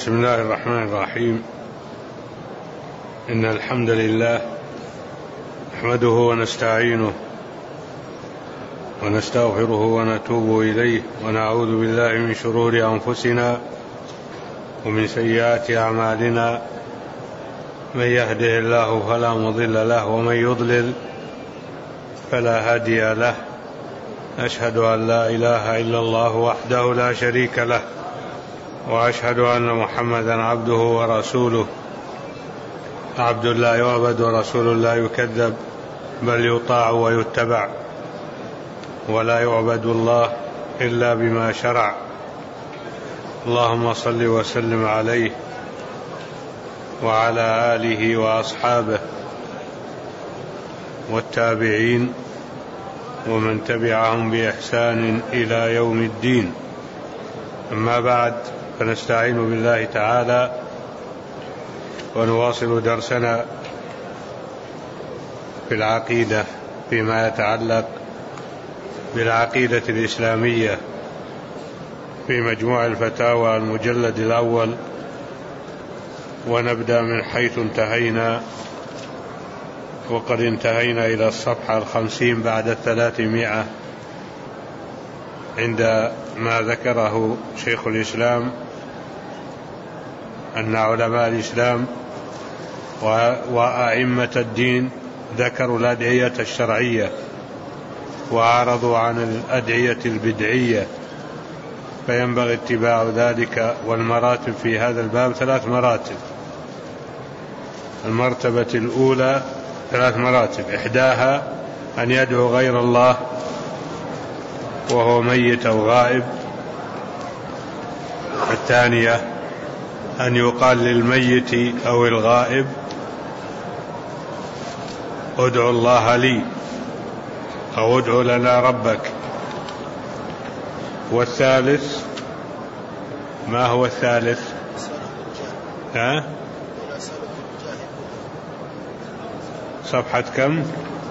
بسم الله الرحمن الرحيم. إن الحمد لله نحمده ونستعينه ونستغفره ونتوب إليه ونعوذ بالله من شرور أنفسنا ومن سيئات أعمالنا. من يهده الله فلا مضل له ومن يضلل فلا هادي له. أشهد أن لا إله إلا الله وحده لا شريك له، وأشهد أن محمدا عبده ورسوله، عبد لا يعبد ورسول لا يكذب، بل يطاع ويتبع، ولا يعبد الله إلا بما شرع. اللهم صل وسلم عليه وعلى آله وأصحابه والتابعين ومن تبعهم بإحسان إلى يوم الدين. أما بعد، فنستعين بالله تعالى ونواصل درسنا في العقيدة فيما يتعلق بالعقيدة الإسلامية في مجموع الفتاوى المجلد الأول، ونبدأ من حيث انتهينا، وقد انتهينا إلى الصفحة 50 بعد 300 عند ما ذكره شيخ الإسلام أن علماء الإسلام وأئمة الدين ذكروا الأدعية الشرعية وأعرضوا عن الأدعية البدعية، فينبغي اتباع ذلك. والمراتب في هذا الباب 3 مراتب. المرتبة الأولى 3 مراتب، إحداها أن يدعو غير الله وهو ميت أو غائب. الثانية أن يقال للميت أو الغائب ادعو الله لي أو ادعو لنا ربك. والثالث، ما هو الثالث؟ صفحة كم؟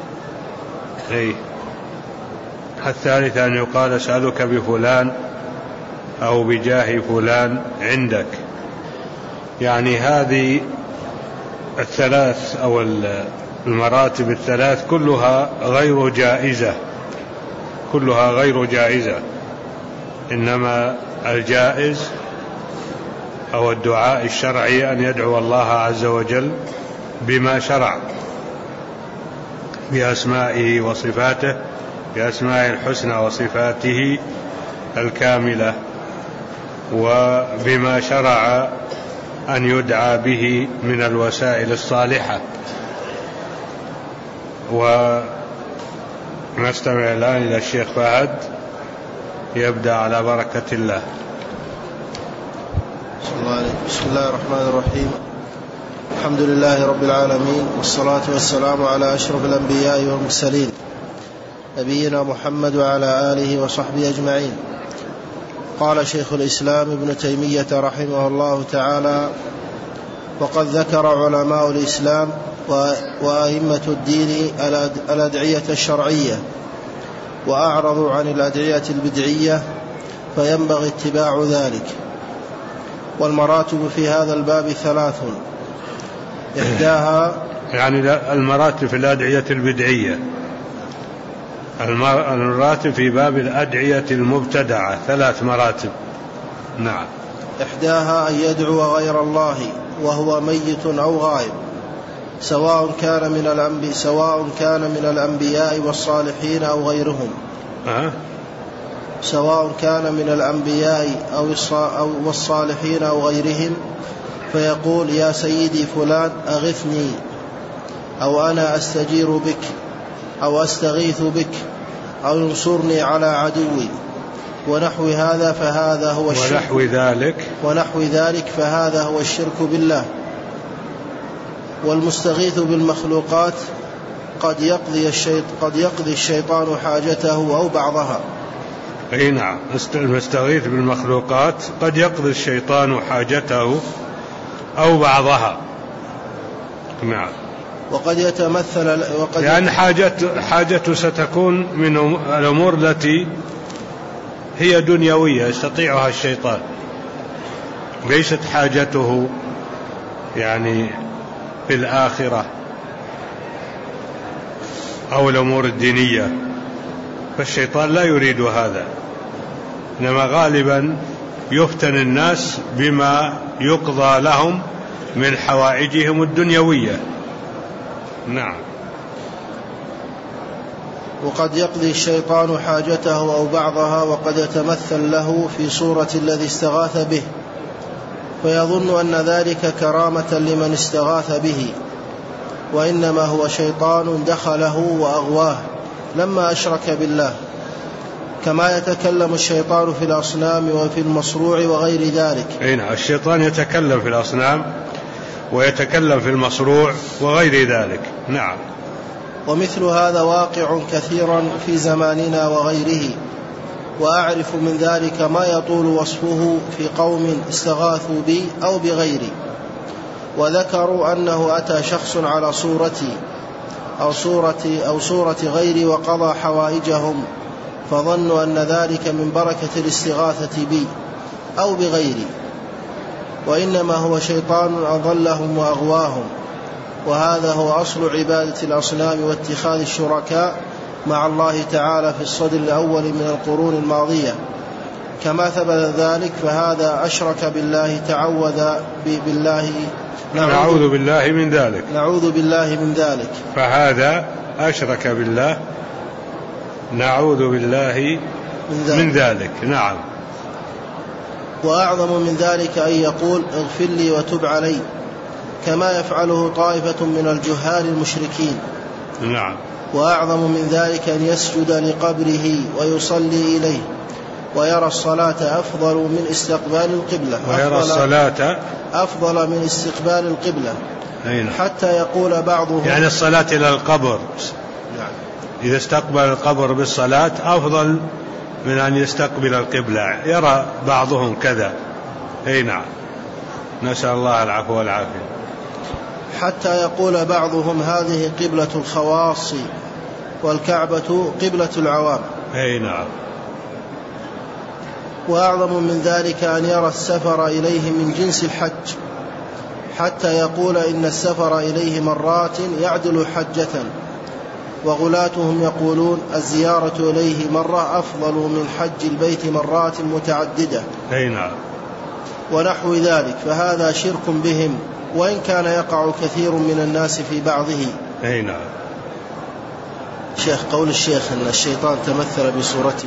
الثالث أن يقال أسألك بفلان أو بجاه فلان عندك. يعني هذه الثلاث أو المراتب الثلاث كلها غير جائزة، كلها غير جائزة. إنما الجائز أو الدعاء الشرعي أن يدعو الله عز وجل بما شرع، بأسمائه وصفاته، بأسمائه الحسنى وصفاته الكاملة، وبما شرع أن يدعى به من الوسائل الصالحة. ونستمع الآن إلى الشيخ فهد يبدأ على بركة الله. بسم الله الرحمن الرحيم. الحمد لله رب العالمين، والصلاة والسلام على أشرف الأنبياء والمرسلين، نبينا محمد وعلى آله وصحبه أجمعين. قال شيخ الإسلام ابن تيمية رحمه الله تعالى: وقد ذكر علماء الإسلام وأئمة الدين الأدعية الشرعية، وأعرضوا عن الأدعية البدعية، فينبغي اتباع ذلك. والمراتب في هذا الباب 3، إحداها يعني المراتب في الأدعية البدعية، المراتب في باب الأدعية المبتدعة 3 مراتب. نعم. إحداها أن يدعو غير الله وهو ميت أو غائب، سواء كان من الأنبياء والصالحين أو غيرهم. سواء كان من الأنبياء أو والصالحين أو غيرهم، فيقول: يا سيدي فلان أغثني، أو أنا أستجير بك، أو أستغيث بك، أو ينصرني على عدوي، ونحو هذا فهذا هو الشرك، ونحو ذلك فهذا هو الشرك بالله. والمستغيث بالمخلوقات قد يقضي الشيطان حاجته أو بعضها. أي نعم، المستغيث بالمخلوقات قد يقضي الشيطان حاجته أو بعضها. نعم. وقد يتمثل لأن حاجته ستكون من الأمور التي هي دنيوية يستطيعها الشيطان، ليست حاجته يعني في الآخرة أو الأمور الدينية، فالشيطان لا يريد هذا، إنما غالبا يفتن الناس بما يقضى لهم من حوائجهم الدنيوية. نعم. وقد يقضي الشيطان حاجته أو بعضها، وقد يتمثل له في صورة الذي استغاث به، فيظن أن ذلك كرامة لمن استغاث به، وإنما هو شيطان دخله وأغواه لما أشرك بالله، كما يتكلم الشيطان في الأصنام وفي المصروع وغير ذلك. الشيطان يتكلم في الأصنام ويتكلم في المصروع وغير ذلك. نعم. ومثل هذا واقع كثيرا في زماننا وغيره، وأعرف من ذلك ما يطول وصفه في قوم استغاثوا بي أو بغيري، وذكروا أنه أتى شخص على صورتي أو صورة غيري وقضى حوائجهم، فظنوا أن ذلك من بركة الاستغاثة بي أو بغيري، وإنما هو شيطان أضلهم وأغواهم. وهذا هو أصل عبادة الأصنام واتخاذ الشركاء مع الله تعالى في الصدر الأول من القرون الماضية، كما ثبت ذلك، فهذا أشرك بالله تعوذ بالله نعوذ بالله من ذلك. نعوذ بالله من ذلك. فهذا أشرك بالله، نعوذ بالله من ذلك. نعم. وأعظم من ذلك أن يقول اغفر لي وتب علي، كما يفعله طائفة من الجهال المشركين. نعم. وأعظم من ذلك أن يسجد لقبره ويصلي إليه، ويرى الصلاة أفضل من استقبال القبلة، ويرى الصلاة أفضل من استقبال القبلة. حتى يقول بعضهم يعني الصلاة إلى القبر. نعم. إذا استقبل القبر بالصلاة أفضل من أن يستقبل القبلة، يرى بعضهم كذا. نعم. نسأل الله العفو والعافية. حتى يقول بعضهم هذه قبلة الخواص والكعبة قبلة العوام. نعم. وأعظم من ذلك أن يرى السفر إليه من جنس الحج، حتى يقول إن السفر إليه مرات يعدل حجة، وغلاتهم يقولون الزيارة إليه مرة أفضل من حج البيت مرات متعددة. نعم. ونحو ذلك، فهذا شرك بهم، وإن كان يقع كثير من الناس في بعضه. نعم. شيخ، قول الشيخ أن الشيطان تمثل بصورته،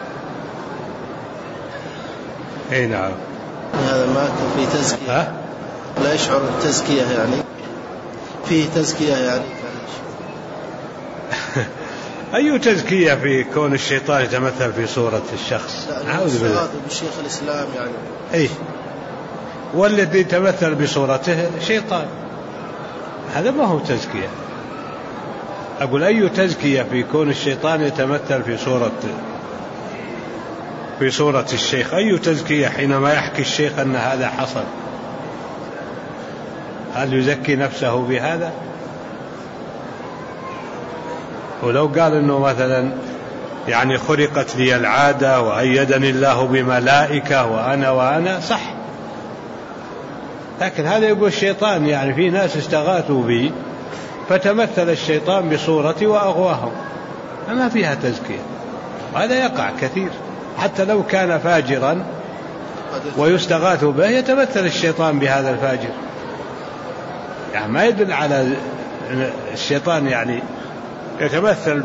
نعم، هذا ما في تزكية، لا يشعر التزكية يعني فيه تزكية يعني أي تزكية في كون الشيطان يتمثل في صورة الشخص؟ أعوذ بالله. بشيخ الإسلام يعني والذي يتمثل بصورته شيطان، هذا ما هو تزكية. أقول أي تزكية في كون الشيطان يتمثل في صورة الشيخ؟ أي تزكية حينما يحكي الشيخ أن هذا حصل؟ هل يزكي نفسه بهذا؟ ولو قال إنه مثلا يعني خرقت لي العادة وأيدني الله بملائكة وأنا صح، لكن هذا يقول الشيطان، يعني في ناس استغاثوا بي فتمثل الشيطان بصورتي وأغواهم، ما فيها تزكية. وهذا يقع كثير، حتى لو كان فاجرا ويستغاث به يتمثل الشيطان بهذا الفاجر، يعني ما يدل على الشيطان يعني يتمثل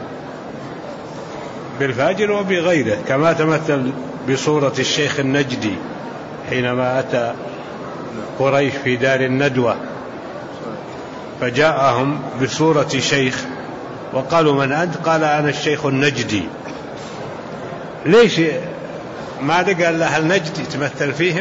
بالفاجر وبغيره، كما تمثل بصورة الشيخ النجدي حينما أتى قريش في دار الندوة فجاءهم بصورة شيخ وقالوا من أنت؟ قال أنا الشيخ النجدي. ليش ما قال أهل نجد يتمثل فيهم؟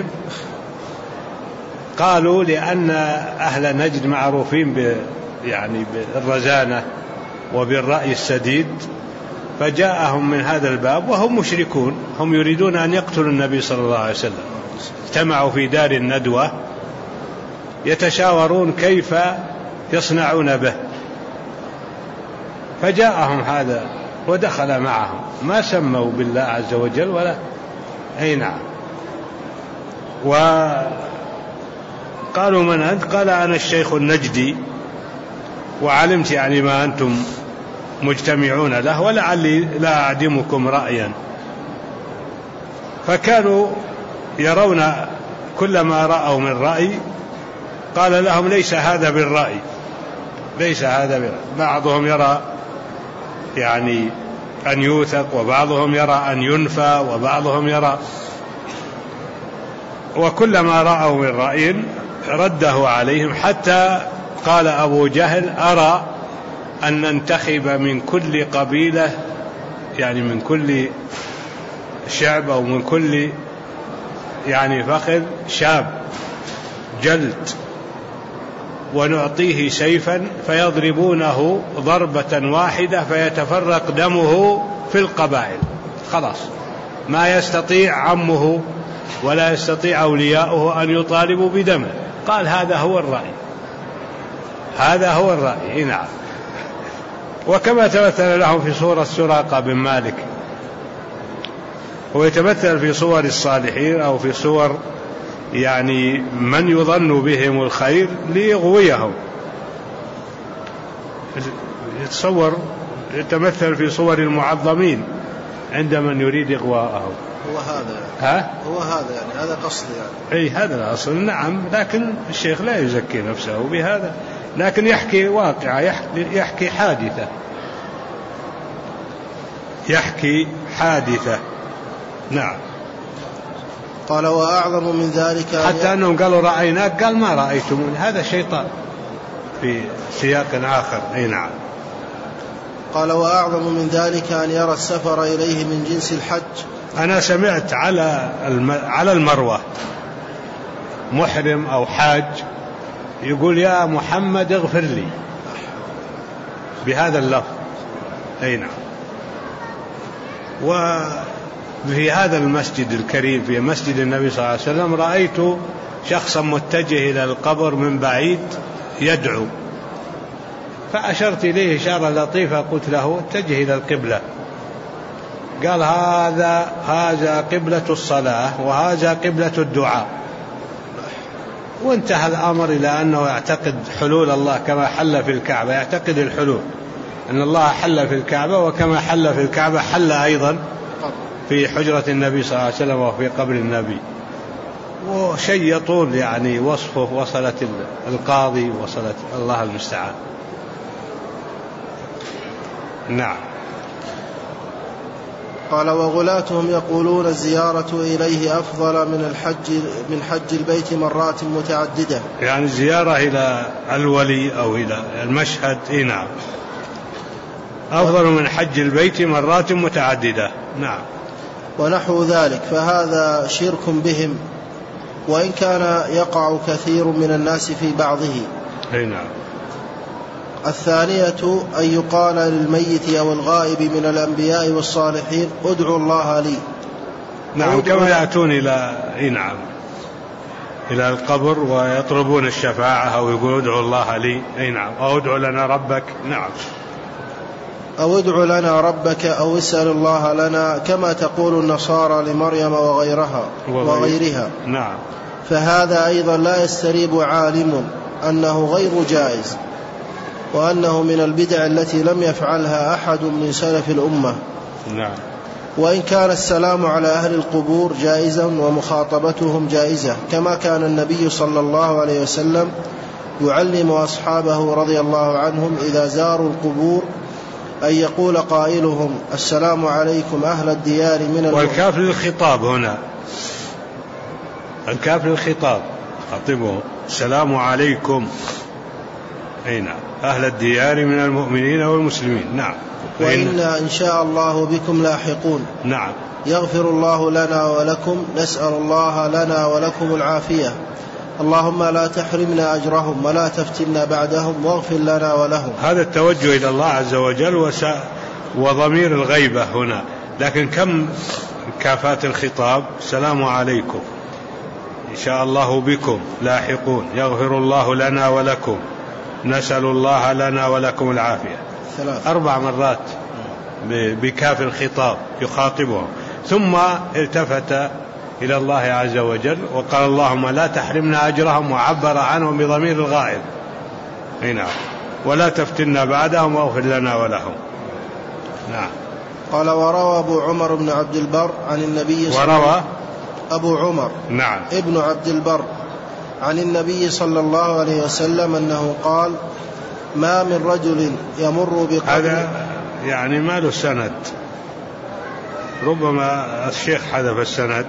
قالوا لأن أهل نجد معروفين يعني بالرزانة وبالرأي السديد، فجاءهم من هذا الباب وهم مشركون، هم يريدون أن يقتلوا النبي صلى الله عليه وسلم، اجتمعوا في دار الندوة يتشاورون كيف يصنعون به، فجاءهم هذا ودخل معهم، ما سموا بالله عز وجل ولا نعم. وقالوا من أنت؟ قال أنا الشيخ النجدي، وعلمت يعني ما أنتم مجتمعون له، ولعلي لا أعدمكم رأيا. فكانوا يرون كلما رأوا من رأي قال لهم ليس هذا بالرأي، ليس هذا بالرأي. بعضهم يرى يعني أن يوثق، وبعضهم يرى أن ينفى، وبعضهم يرى، وكلما رأوا من رأي رده عليهم، حتى قال أبو جهل أرى أن ننتخب من كل قبيلة، يعني من كل شعب أو من كل يعني فخذ شاب جلد، ونعطيه سيفا فيضربونه ضربة واحدة فيتفرق دمه في القبائل، خلاص ما يستطيع عمه ولا يستطيع أولياؤه أن يطالبوا بدمه. قال هذا هو الرأي، هذا هو الرأي. نعم. وكما تمثل لهم في صورة سراقة بن مالك، ويتمثل في صور الصالحين أو في صور يعني من يظن بهم الخير ليغويهم. يتصور يتمثل في صور المعظمين عند من يريد إغواءهم. هو هذا هو هذا يعني هذا قصد يعني. أي هذا الأصل. نعم. لكن الشيخ لا يزكي نفسه بهذا، لكن يحكي واقعة، يحكي حادثة، يحكي حادثة. نعم. قال وأعظم من ذلك حتى أنهم قالوا رأيناك، قال ما رأيتمون، هذا شيطان في سياق آخر. أي نعم. قال وأعظم من ذلك أن يرى السفر إليه من جنس الحج. أنا سمعت على المروة محرم أو حاج يقول يا محمد اغفر لي بهذا اللفظ. أي نعم. وفي هذا المسجد الكريم في مسجد النبي صلى الله عليه وسلم رأيت شخصا متجه إلى القبر من بعيد يدعو، فأشرت إليه إشارة لطيفة، قلت له اتجه إلى القبلة. قال هذا قبلة الصلاة وهذا قبلة الدعاء. وانتهى الأمر إلى أنه يعتقد حلول الله كما حل في الكعبة، يعتقد الحلول أن الله حل في الكعبة، وكما حل في الكعبة حل أيضا في حجرة النبي صلى الله عليه وسلم وفي قبر النبي. وشيء يطول يعني وصفه، وصلت القاضي، وصلت الله المستعان. نعم. قال وغلاتهم يقولون الزيارة إليه أفضل من حج البيت مرات متعددة، يعني الزيارة إلى الولي أو إلى المشهد. نعم. أفضل من حج البيت مرات متعددة. نعم. ونحو ذلك، فهذا شرك بهم، وإن كان يقع كثير من الناس في بعضه. نعم. الثانية أن يقال للميت أو الغائب من الأنبياء والصالحين ادعوا الله لي. نعم. كما يأتون إلى القبر ويطلبون الشفاعة أو يقول ادعوا الله لي. نعم. أو ادعوا لنا ربك. نعم. أو ادعوا لنا ربك أو اسأل الله لنا، كما تقول النصارى لمريم وغيرها. نعم. فهذا أيضا لا يستريب عالم أنه غير جائز، وأنه من البدع التي لم يفعلها أحد من سلف الأمة. نعم. وإن كان السلام على أهل القبور جائزا ومخاطبتهم جائزة، كما كان النبي صلى الله عليه وسلم يعلم أصحابه رضي الله عنهم إذا زاروا القبور أن يقول قائلهم السلام عليكم أهل الديار من والكاف للخطاب هنا، الكاف للخطاب، خطبه السلام عليكم نعم أهل الديار من المؤمنين والمسلمين. نعم. وإنا إن شاء الله بكم لاحقون. نعم. يغفر الله لنا ولكم، نسأل الله لنا ولكم العافية، اللهم لا تحرمنا أجرهم ولا تفتنا بعدهم، واغفر لنا ولهم. هذا التوجه إلى الله عز وجل وضمير الغيبة هنا. لكن كم كافات الخطاب؟ السلام عليكم، إن شاء الله بكم لاحقون، يغفر الله لنا ولكم، نسأل الله لنا ولكم العافية. 4 مرات بكاف الخطاب يخاطبهم. ثم التفت إلى الله عز وجل، وقال اللهم لا تحرمنا أجرهم، وعبر عنهم بضمير الغائب. نعم. ولا تفتنا بعدهم واغفر لنا ولهم. نعم. قال وروى أبو عمر بن عبد البر عن النبي وروى أبو عمر نعم ابن عبد البر عن النبي صلى الله عليه وسلم أنه قال ما من رجل يمر بقبر. هذا يعني ما له سند، ربما الشيخ حذف السند.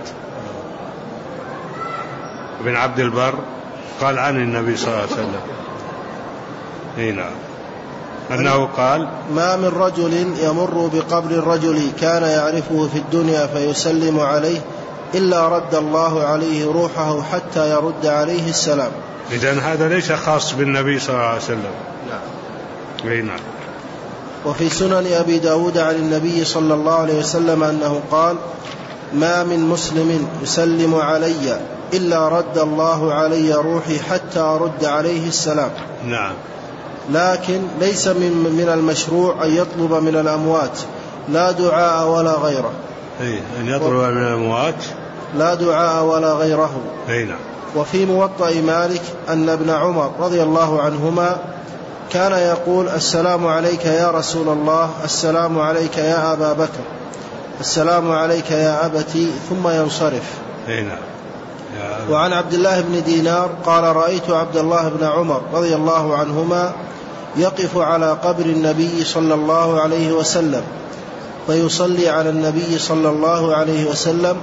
ابن عبد البر قال عن النبي صلى الله عليه وسلم هنا أنه قال ما من رجل يمر بقبر الرجل كان يعرفه في الدنيا فيسلم عليه إلا رد الله عليه روحه حتى يرد عليه السلام. إذن هذا ليس خاص بالنبي صلى الله عليه وسلم. نعم. وفي سنن أبي داود عن النبي صلى الله عليه وسلم أنه قال ما من مسلم يسلم علي إلا رد الله علي روحي حتى أرد عليه السلام. نعم. لكن ليس من المشروع أن يطلب من الأموات لا دعاء ولا غيره. أن يطلب من الأموات لا دعاء ولا غيره. نعم. وفي موطأ مالك أن ابن عمر رضي الله عنهما كان يقول السلام عليك يا رسول الله، السلام عليك يا أبا بكر، السلام عليك يا أبتي، ثم ينصرف. نعم. وعن عبد الله بن دينار قال رأيت عبد الله بن عمر رضي الله عنهما يقف على قبر النبي صلى الله عليه وسلم فيصلي على النبي صلى الله عليه وسلم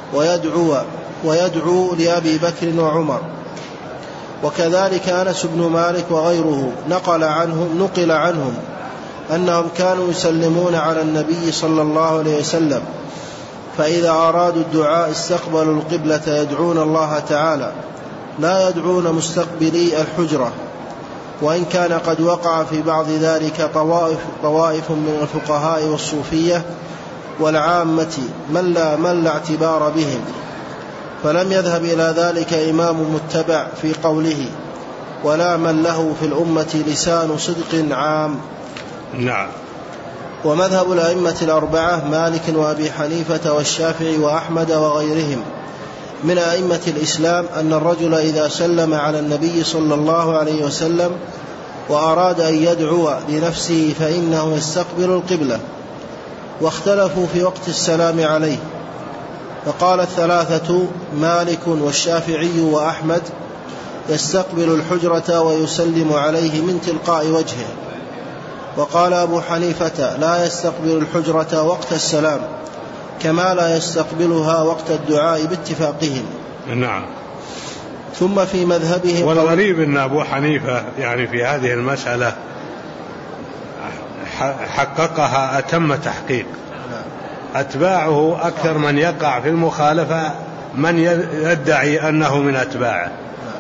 ويدعو لأبي بكر وعمر. وكذلك أنس بن مالك وغيره نقل عنهم أنهم كانوا يسلمون على النبي صلى الله عليه وسلم، فإذا أرادوا الدعاء استقبلوا القبلة يدعون الله تعالى، لا يدعون مستقبلي الحجرة. وإن كان قد وقع في بعض ذلك طوائف من الفقهاء والصوفية والعامة من لا اعتبار بهم، فلم يذهب إلى ذلك إمام متبع في قوله، ولا من له في الأمة لسان صدق عام. نعم. ومذهب الأئمة الأربعة مالك وأبي حنيفة والشافعي وأحمد وغيرهم من أئمة الإسلام أن الرجل إذا سلم على النبي صلى الله عليه وسلم وأراد أن يدعو لنفسه فإنه يستقبل القبلة. واختلفوا في وقت السلام عليه، فقال الثلاثة مالك والشافعي وأحمد يستقبل الحجرة ويسلم عليه من تلقاء وجهه. وقال أبو حنيفة لا يستقبل الحجرة وقت السلام كما لا يستقبلها وقت الدعاء باتفاقهم. نعم. ثم في مذهبه والغريب أن أبو حنيفة يعني في هذه المسألة حققها أتم تحقيق. أتباعه أكثر من يقع في المخالفة من يدعي أنه من أتباعه.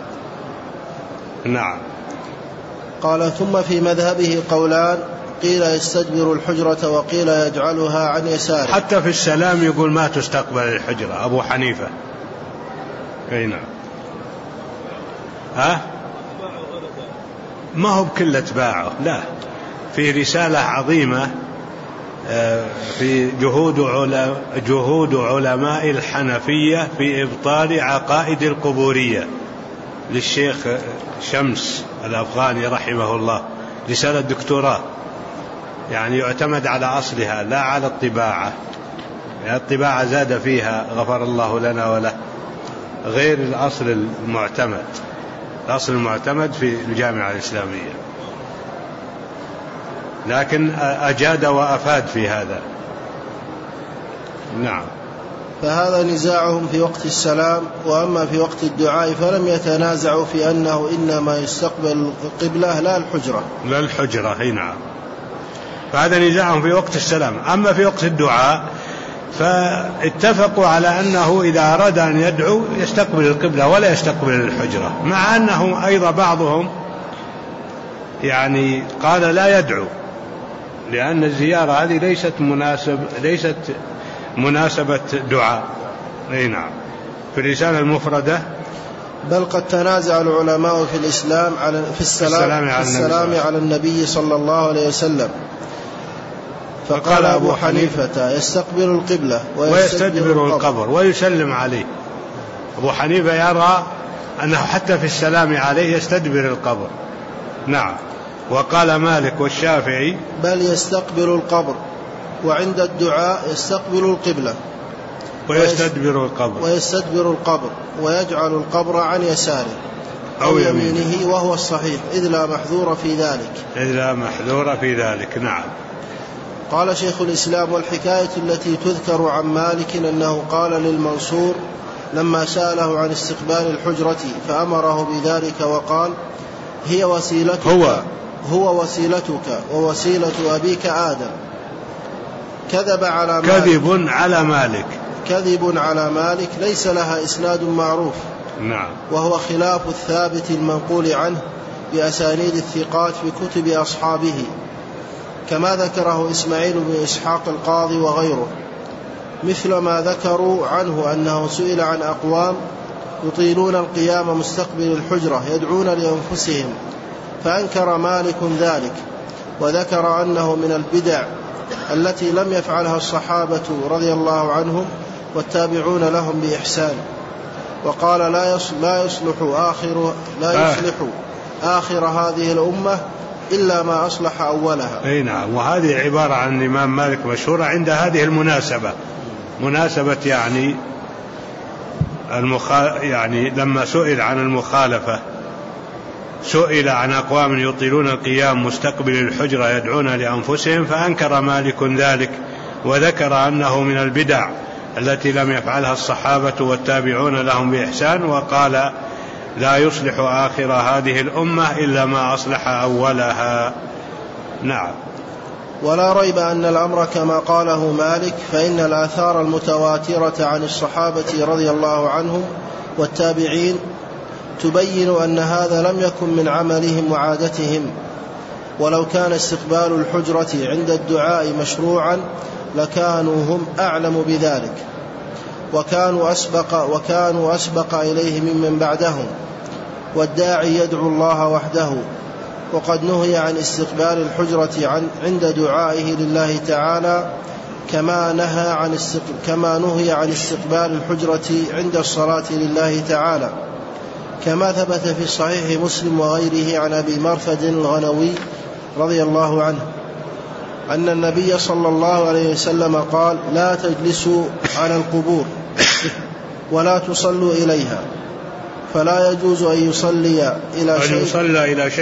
نعم. قال ثم في مذهبه قولان، قيل يستدبر الحجرة وقيل يجعلها عن يساره. حتى في السلام يقول ما تستقبل الحجرة أبو حنيفة. نعم. ما هو بكل أتباعه، لا، في رسالة عظيمة في جهود علماء الحنفية في إبطال عقائد القبورية للشيخ شمس الأفغاني رحمه الله، رسالة دكتوراه، يعني يعتمد على أصلها لا على الطباعة. الطباعة زاد فيها غفر الله لنا وله، غير الأصل المعتمد. الأصل المعتمد في الجامعة الإسلامية، لكن أجاد وأفاد في هذا. نعم. فهذا نزاعهم في وقت السلام. وأما في وقت الدعاء فلم يتنازعوا في أنه إنما يستقبل القبلة لا الحجرة. لا الحجرة. نعم. فهذا نزاعهم في وقت السلام. أما في وقت الدعاء فاتفقوا على أنه إذا أراد أن يدعو يستقبل القبلة ولا يستقبل الحجرة، مع أنه أيضا بعضهم يعني قال لا يدعو، لأن الزيارة هذه ليست مناسبة دعاء. نعم. في الرسالة المفردة بل قد تنازع العلماء في الإسلام في السلام على النبي صلى الله عليه وسلم. فقال أبو حنيفة يستقبل القبلة ويستدبر القبر ويسلم عليه. أبو حنيفة يرى أنه حتى في السلام عليه يستدبر القبر. نعم. وقال مالك والشافعي بل يستقبل القبر، وعند الدعاء يستقبل القبلة ويستدبر القبر ويجعل القبر عن يساره أو يمينه، وهو الصحيح إذ لا محذور في ذلك. نعم. قال شيخ الإسلام: والحكاية التي تذكر عن مالك أنه قال للمنصور لما سأله عن استقبال الحجرة فأمره بذلك وقال: هو وسيلتك ووسيلة أبيك آدم، كذب على مالك ليس لها إسناد معروف. نعم. وهو خلاف الثابت المنقول عنه بأسانيد الثقات في كتب أصحابه، كما ذكره إسماعيل بن إسحاق القاضي وغيره، مثل ما ذكروا عنه أنه سئل عن أقوام يطيلون القيام مستقبل الحجرة يدعون لأنفسهم، فأنكر مالك ذلك، وذكر أنه من البدع التي لم يفعلها الصحابة رضي الله عنهم والتابعون لهم بإحسان. وقال: لا يصلح آخر هذه الأمة إلا ما أصلح أولها. أي نعم. وهذه عبارة عن الإمام مالك مشهورة عند هذه المناسبة، مناسبة يعني لما سئل عن المخالفة، سئل عن أقوام يطيلون القيام مستقبل الحجرة يدعون لأنفسهم، فأنكر مالك ذلك وذكر أنه من البدع التي لم يفعلها الصحابة والتابعون لهم بإحسان، وقال: لا يصلح آخر هذه الأمة إلا ما أصلح أولها. نعم. ولا ريب أن الأمر كما قاله مالك، فإن الآثار المتواترة عن الصحابة رضي الله عنهم والتابعين تبين أن هذا لم يكن من عملهم وعادتهم، ولو كان استقبال الحجرة عند الدعاء مشروعا لكانوا هم أعلم بذلك، وكانوا أسبق إليه ممن بعدهم، والداعي يدعو الله وحده. وقد نهي عن استقبال الحجرة عند دعائه لله تعالى كما نهي عن استقبال الحجرة عند الصلاة لله تعالى، كما ثبت في صحيح مسلم وغيره عن أبي مرثد الغنوي رضي الله عنه أن النبي صلى الله عليه وسلم قال: لا تجلسوا على القبور ولا تصلوا إليها، فلا يجوز أن يصلى إلى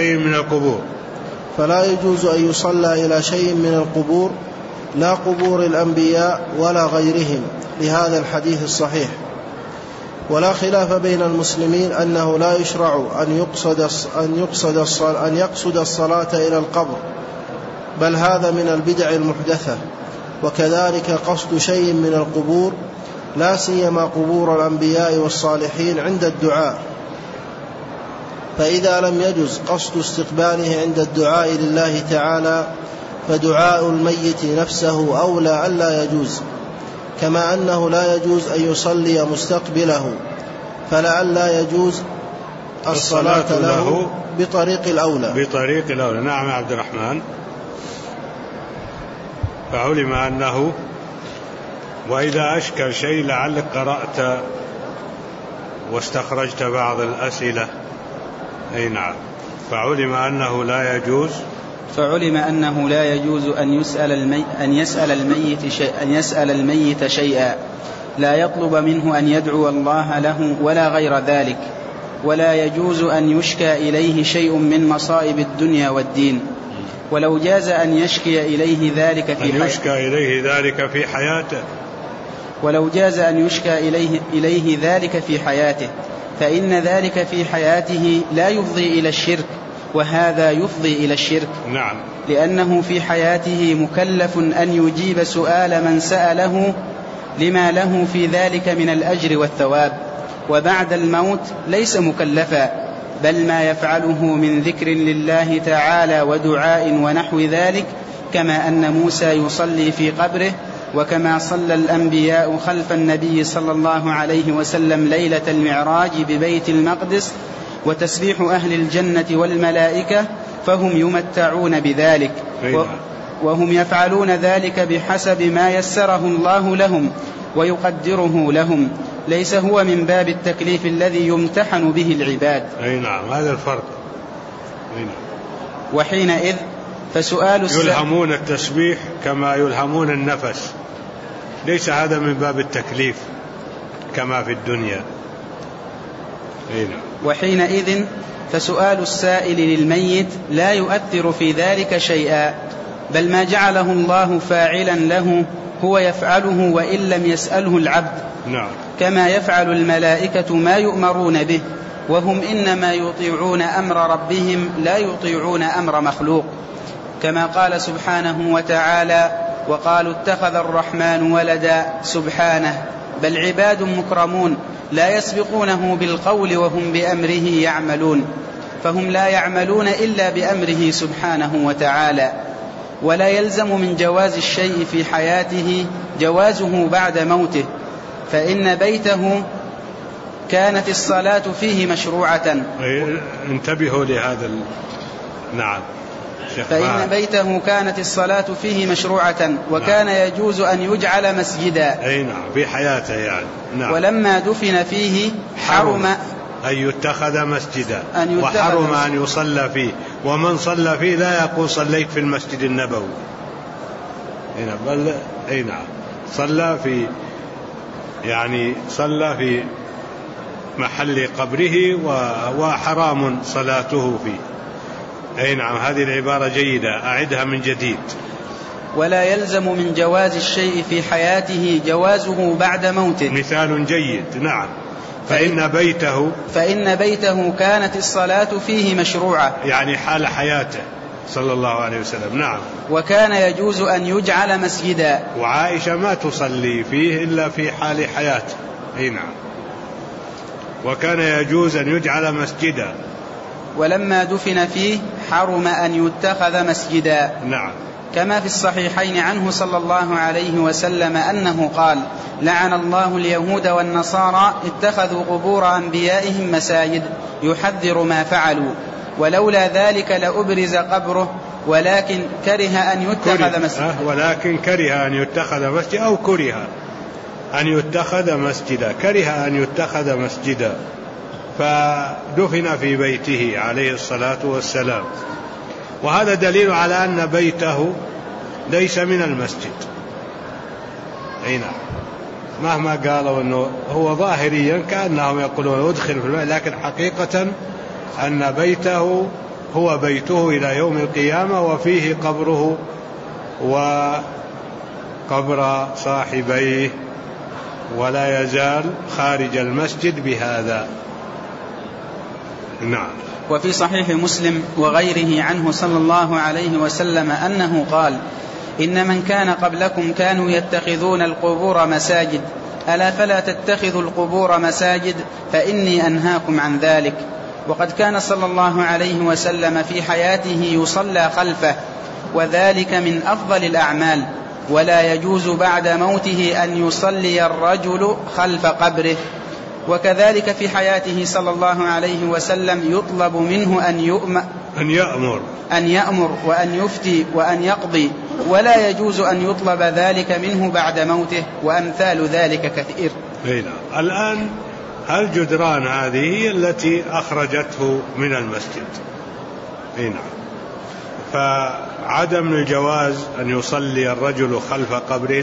شيء من القبور، لا قبور الأنبياء ولا غيرهم، لهذا الحديث الصحيح. ولا خلاف بين المسلمين أنه لا يشرع أن يقصد الصلاة إلى القبر، بل هذا من البدع المحدثة. وكذلك قصد شيء من القبور، لا سيما قبور الأنبياء والصالحين عند الدعاء، فإذا لم يجز قصد استقباله عند الدعاء لله تعالى فدعاء الميت نفسه أولى ألا يجوز، كما أنه لا يجوز أن يصلي مستقبله، فلعل يجوز الصلاة له بطريق الأولى. نعم. عبد الرحمن. فعلم أنه، وإذا أشكل شيء لعلك قرأت واستخرجت بعض الأسئلة. أي نعم. فعلم أنه لا يجوز أن يسأل الميت شيئا لا يطلب منه أن يدعو الله له ولا غير ذلك، ولا يجوز أن يشكى إليه شيء من مصائب الدنيا والدين، ولو جاز أن يشكي إليه ذلك في حياته، فإن ذلك في حياته لا يفضي إلى الشرك، وهذا يفضي إلى الشرك. نعم. لأنه في حياته مكلف أن يجيب سؤال من سأله لما له في ذلك من الأجر والثواب، وبعد الموت ليس مكلفا، بل ما يفعله من ذكر لله تعالى ودعاء ونحو ذلك، كما أن موسى يصلي في قبره، وكما صلى الأنبياء خلف النبي صلى الله عليه وسلم ليلة المعراج ببيت المقدس، وتسبيح أهل الجنة والملائكة، فهم يمتعون بذلك، وهم يفعلون ذلك بحسب ما يسره الله لهم، ويقدره لهم، ليس هو من باب التكليف الذي يمتحن به العباد. أي نعم، هذا الفرق. أي نعم. وحينئذ فسؤال يلهمون التسبيح كما يلهمون النفس، ليس هذا من باب التكليف كما في الدنيا. أي نعم. وحينئذ فسؤال السائل للميت لا يؤثر في ذلك شيئا، بل ما جعله الله فاعلا له هو يفعله وإن لم يسأله العبد. نعم. كما يفعل الملائكة ما يؤمرون به، وهم إنما يطيعون أمر ربهم لا يطيعون أمر مخلوق، كما قال سبحانه وتعالى: وقالوا اتخذ الرحمن ولدا، سبحانه، بل عباد مكرمون لا يسبقونه بالقول وهم بأمره يعملون، فهم لا يعملون إلا بأمره سبحانه وتعالى. ولا يلزم من جواز الشيء في حياته جوازه بعد موته، فإن بيته كانت الصلاة فيه مشروعة. انتبهوا لهذا. نعم. فإن بيته كانت الصلاة فيه مشروعة، وكان يجوز أن يجعل مسجدا. أي نعم، في حياته يعني. نعم. ولما دفن فيه حرم أن يتخذ مسجدا، وحرم أن يصلى فيه، ومن صلى فيه لا يقول صليت في المسجد النبوي. بل أي نعم، صلى في محل قبره وحرام صلاته فيه. أي نعم، هذه العبارة جيدة، أعدها من جديد. ولا يلزم من جواز الشيء في حياته جوازه بعد موته. مثال جيد. نعم. فإن بيته كانت الصلاة فيه مشروعة، يعني حال حياته صلى الله عليه وسلم. نعم. وكان يجوز أن يجعل مسجدا، وعائشة ما تصلي فيه إلا في حال حياته. أي نعم. وكان يجوز أن يجعل مسجدا. ولما دفن فيه حرم أن يتخذ مسجدا. نعم. كما في الصحيحين عنه صلى الله عليه وسلم أنه قال: لعن الله اليهود والنصارى اتخذوا قبور أنبيائهم مساجد، يحذر ما فعلوا، ولولا ذلك لأبرز قبره، ولكن كره أن يتخذ مسجدا. ولكن كره أن يتخذ مسجدا، أو كره أن يتخذ مسجدا، كره أن يتخذ مسجدا، فدفن في بيته عليه الصلاة والسلام. وهذا دليل على أن بيته ليس من المسجد. أي نعم. مهما قالوا أنه هو ظاهريا كأنهم يقولون ادخل في الماء، لكن حقيقة أن بيته هو بيته إلى يوم القيامة، وفيه قبره وقبر صاحبيه، ولا يزال خارج المسجد بهذا. نعم. وفي صحيح مسلم وغيره عنه صلى الله عليه وسلم أنه قال: إن من كان قبلكم كانوا يتخذون القبور مساجد، ألا فلا تتخذوا القبور مساجد، فإني أنهاكم عن ذلك. وقد كان صلى الله عليه وسلم في حياته يصلى خلفه، وذلك من أفضل الأعمال، ولا يجوز بعد موته أن يصلي الرجل خلف قبره. وكذلك في حياته صلى الله عليه وسلم يطلب منه أن يأمر وأن يفتي وأن يقضي، ولا يجوز أن يطلب ذلك منه بعد موته، وأمثال ذلك كثير. الآن الجدران هذه هي التي أخرجته من المسجد. فعدم الجواز أن يصلي الرجل خلف قبره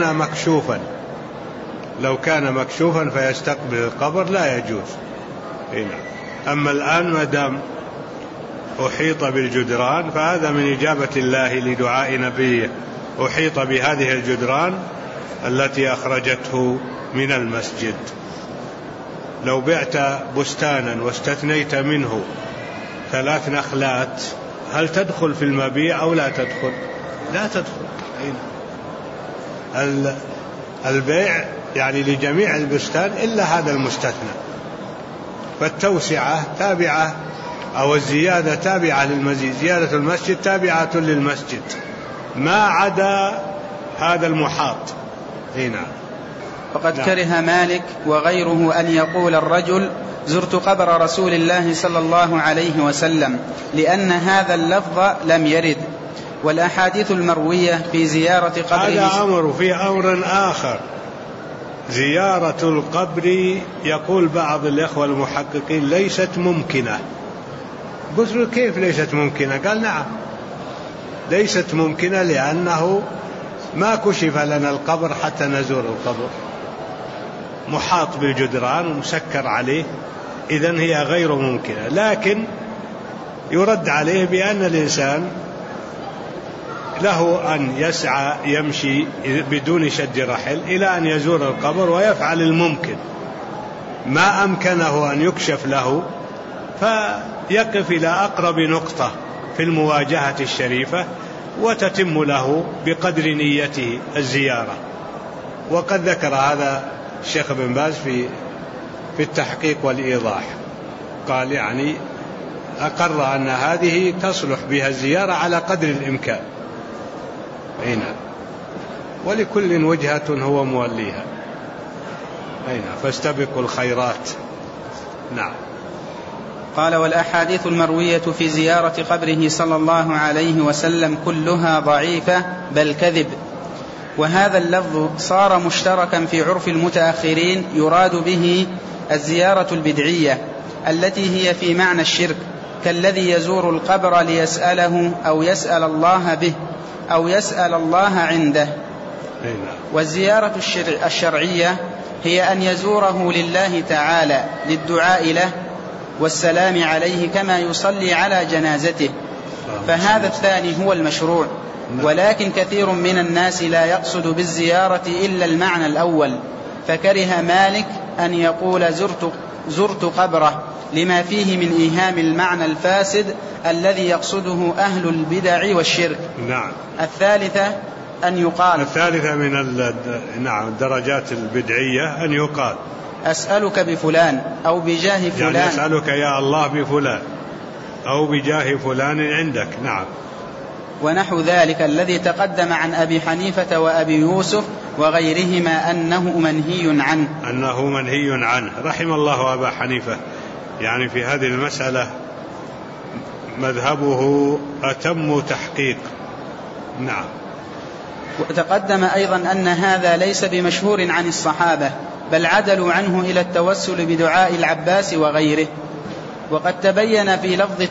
لو كان مكشوفا فيستقبل القبر لا يجوز. أما الآن ما دام أحيط بالجدران فهذا من إجابة الله لدعاء نبيه، أحيط بهذه الجدران التي أخرجته من المسجد. لو بعت بستانا واستثنيت منه 3 نخلات، هل تدخل في المبيع أو لا تدخل؟ لا تدخل. البيع يعني لجميع البستان إلا هذا المستثنى، فالتوسعة تابعة أو الزيادة تابعة للمزيد، زيادة المسجد تابعة للمسجد ما عدا هذا المحاط. فقد كره مالك وغيره أن يقول الرجل: زرت قبر رسول الله صلى الله عليه وسلم، لأن هذا اللفظ لم يرد. والأحاديث المروية في زيارة قبره هذا أمر في أمر آخر، زيارة القبر يقول بعض الإخوة المحققين ليست ممكنة. قلت له كيف ليست ممكنة؟ قال نعم ليست ممكنة لأنه ما كشف لنا القبر حتى نزور القبر، محاط بالجدران ومسكر عليه، إذن هي غير ممكنة. لكن يرد عليه بأن الإنسان له أن يسعى يمشي بدون شد رحل إلى أن يزور القبر ويفعل الممكن، ما أمكنه أن يكشف له فيقف إلى أقرب نقطة في المواجهة الشريفة وتتم له بقدر نيته الزيارة. وقد ذكر هذا الشيخ بن باز في التحقيق والإيضاح، قال يعني أقر أن هذه تصلح بها الزيارة على قدر الإمكان. هنا ولكل وجهة هو موليها، هنا فاستبقوا الخيرات. نعم. قال: والأحاديث المروية في زيارة قبره صلى الله عليه وسلم كلها ضعيفة بل كذب. وهذا اللفظ صار مشتركا في عرف المتأخرين يراد به الزيارة البدعية التي هي في معنى الشرك، كالذي يزور القبر ليسأله أو يسأل الله به أو يسأل الله عنده. والزيارة الشرعية هي أن يزوره لله تعالى للدعاء له والسلام عليه كما يصلي على جنازته، فهذا الثاني هو المشروع. ولكن كثير من الناس لا يقصد بالزيارة إلا المعنى الأول، فكره مالك أن يقول زرت قبره لما فيه من إيهام المعنى الفاسد الذي يقصده أهل البدع والشرك. نعم. الثالثة أن يقال، الثالثة من الدرجات البدعية أن يقال أسألك بفلان أو بجاه فلان، يعني أسألك يا الله بفلان أو بجاه فلان عندك. نعم. ونحو ذلك الذي تقدم عن أبي حنيفة وأبي يوسف وغيرهما أنه منهي عنه. رحم الله أبا حنيفة، يعني في هذه المسألة مذهبه أتم تحقيق. نعم. وتقدم أيضا أن هذا ليس بمشهور عن الصحابة، بل عدلوا عنه إلى التوسل بدعاء العباس وغيره. وقد تبين ما في لفظ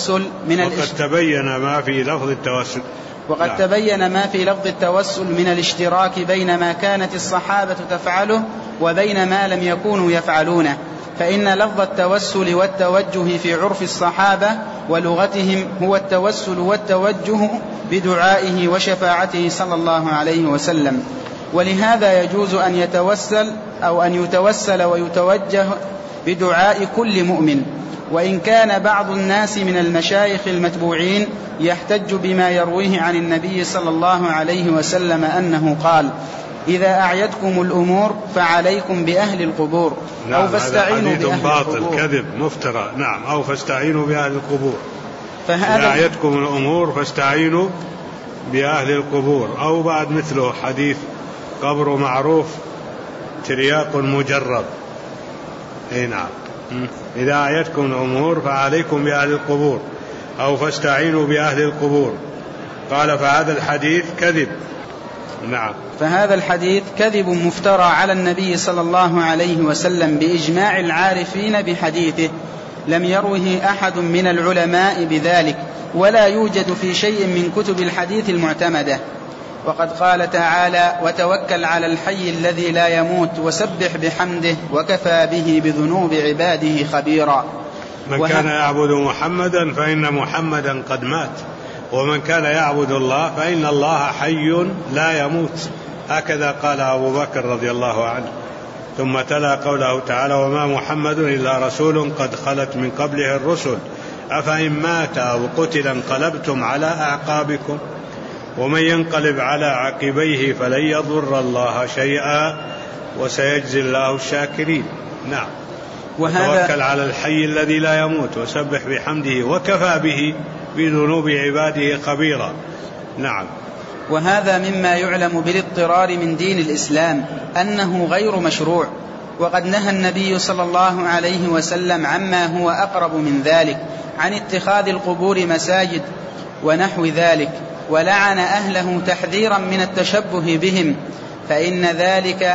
التوسل من الاشتراك بين ما كانت الصحابة تفعله وبين ما لم يكونوا يفعلونه، فإن لفظ التوسل والتوجه في عرف الصحابة ولغتهم هو التوسل والتوجه بدعائه وشفاعته صلى الله عليه وسلم. ولهذا يجوز أن يتوسل أو أن يتوسل ويتوجه بدعاء كل مؤمن، وإن كان بعض الناس من المشايخ المتبوعين يحتج بما يرويه عن النبي صلى الله عليه وسلم أنه قال: إذا أعيتكم الأمور فعليكم بأهل القبور. نعم. أو فاستعينوا بأهل باطل القبور. كذب مفترى. نعم. أو فاستعينوا بأهل القبور. إذا أعيتكم الأمور فاستعينوا بأهل القبور. أو بعد مثله حديث قبر معروف ترياق مجرب. نعم. إذا أعيتكم الأمور فعليكم بأهل القبور أو فاستعينوا بأهل القبور. قال: فهذا الحديث كذب. نعم. فهذا الحديث كذب مفترى على النبي صلى الله عليه وسلم بإجماع العارفين بحديثه، لم يروه أحد من العلماء بذلك، ولا يوجد في شيء من كتب الحديث المعتمدة. وقد قال تعالى: وتوكل على الحي الذي لا يموت وسبح بحمده وكفى به بذنوب عباده خبيرا. من كان يعبد محمدا فإن محمدا قد مات، ومن كان يعبد الله فإن الله حي لا يموت. هكذا قال أبو بكر رضي الله عنه. ثم تلا قوله تعالى: وما محمد إلا رسول قد خلت من قبله الرسل أفإن مات أو قتل انقلبتم على أعقابكم ومن ينقلب على عقبيه فلن يضر الله شيئا وسيجزي الله الشاكرين. نعم. وتوكل على الحي الذي لا يموت وسبح بحمده وكفى به بذنوب عباده خبيرا. نعم. وهذا مما يعلم بالاضطرار من دين الإسلام أنه غير مشروع، وقد نهى النبي صلى الله عليه وسلم عما هو أقرب من ذلك، عن اتخاذ القبور مساجد ونحو ذلك، ولعن أهله تحذيرا من التشبه بهم، فإن ذلك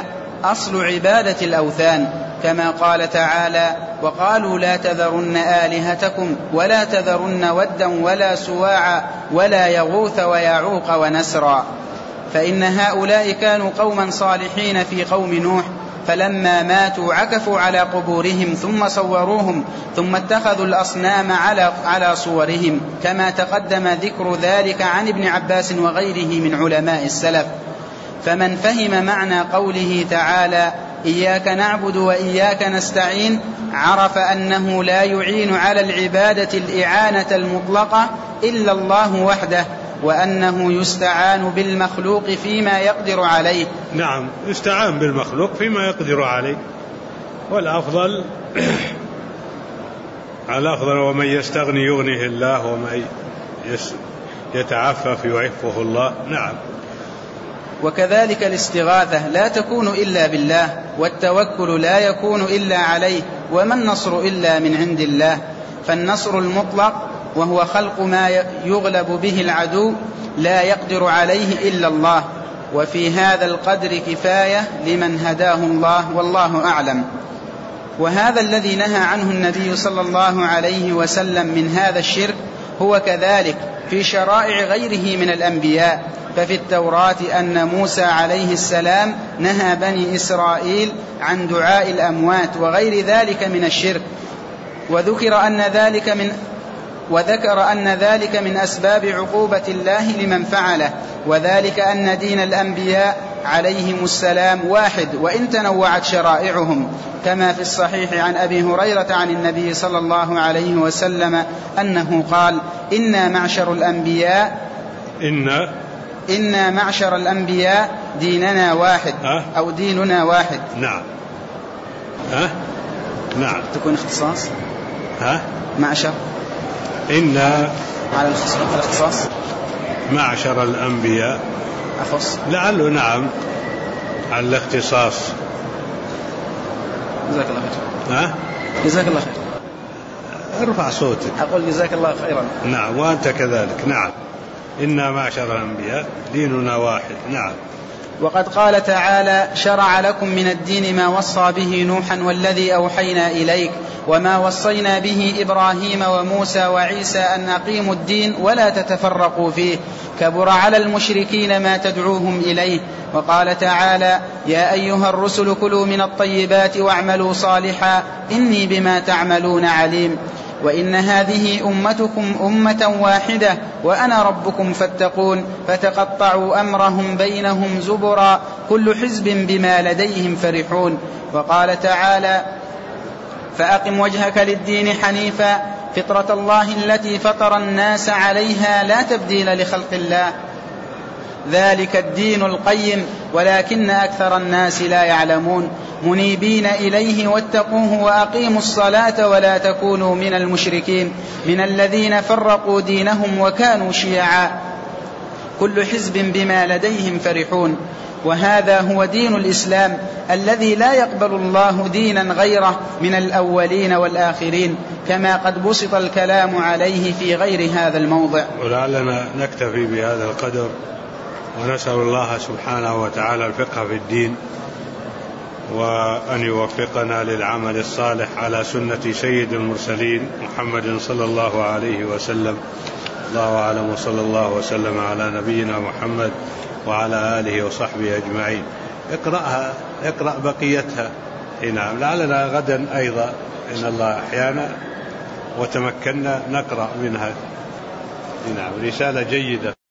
أصل عبادة الأوثان، كما قال تعالى: وقالوا لا تذرن آلهتكم ولا تذرن ودا ولا سواعا ولا يغوث ويعوق ونسرا. فإن هؤلاء كانوا قوما صالحين في قوم نوح، فلما ماتوا عكفوا على قبورهم ثم صوروهم ثم اتخذوا الأصنام على صورهم، كما تقدم ذكر ذلك عن ابن عباس وغيره من علماء السلف. فمن فهم معنى قوله تعالى: إياك نعبد وإياك نستعين، عرف أنه لا يعين على العبادة الإعانة المطلقة إلا الله وحده، وأنه يستعان بالمخلوق فيما يقدر عليه. نعم، يستعان بالمخلوق فيما يقدر عليه، والأفضل الأفضل ومن يستغني يغنيه الله، ومن يتعفف يعفه الله. نعم. وكذلك الاستغاثة لا تكون إلا بالله، والتوكل لا يكون إلا عليه، وما النصر إلا من عند الله. فالنصر المطلق وهو خلق ما يغلب به العدو لا يقدر عليه إلا الله، وفي هذا القدر كفاية لمن هداه الله، والله أعلم. وهذا الذي نهى عنه النبي صلى الله عليه وسلم من هذا الشرك هو كذلك في شرائع غيره من الأنبياء. ففي التوراة أن موسى عليه السلام نهى بني إسرائيل عن دعاء الأموات وغير ذلك من الشرك، وذكر أن ذلك من أسباب عقوبة الله لمن فعله، وذلك أن دين الأنبياء عليهم السلام واحد وإن تنوعت شرائعهم، كما في الصحيح عن أبي هريرة عن النبي صلى الله عليه وسلم أنه قال: إنا معشر الأنبياء ديننا واحد أو ديننا واحد. نعم. نعم. تكون اختصاص. معشر. إنا على الاختصاص. معشر الأنبياء أخص. لعله نعم على الاختصاص. جزاك الله خير. جزاك الله خير. ارفع صوتك. أقول جزاك الله خيرا. نعم، وأنت كذلك. نعم. إنا معشر الأنبياء ديننا واحد. نعم. وقد قال تعالى: شرع لكم من الدين ما وصى به نوحا والذي أوحينا إليك وما وصينا به إبراهيم وموسى وعيسى أن أقيموا الدين ولا تتفرقوا فيه، كبر على المشركين ما تدعوهم إليه. وقال تعالى: يا أيها الرسل كلوا من الطيبات واعملوا صالحا إني بما تعملون عليم. وإن هذه أمتكم أمة واحدة وأنا ربكم فاتقون، فتقطعوا أمرهم بينهم زبرا كل حزب بما لديهم فرحون. وقال تعالى: فأقم وجهك للدين حنيفا فطرة الله التي فطر الناس عليها لا تبديل لخلق الله ذلك الدين القيم ولكن أكثر الناس لا يعلمون، منيبين إليه واتقوه وأقيموا الصلاة ولا تكونوا من المشركين من الذين فرقوا دينهم وكانوا شيعا كل حزب بما لديهم فرحون. وهذا هو دين الإسلام الذي لا يقبل الله دينا غيره من الأولين والآخرين، كما قد بسط الكلام عليه في غير هذا الموضع. ولعلنا نكتفي بهذا القدر، ونسأل الله سبحانه وتعالى الفقه في الدين، وأن يوفقنا للعمل الصالح على سنة سيد المرسلين محمد صلى الله عليه وسلم. الله أعلم، وصلى الله وسلم على نبينا محمد وعلى آله وصحبه أجمعين. اقرأ بقيتها. نعم، لعلنا غدا أيضا إن الله أحيانا وتمكنا نقرأ منها. نعم، رسالة جيدة.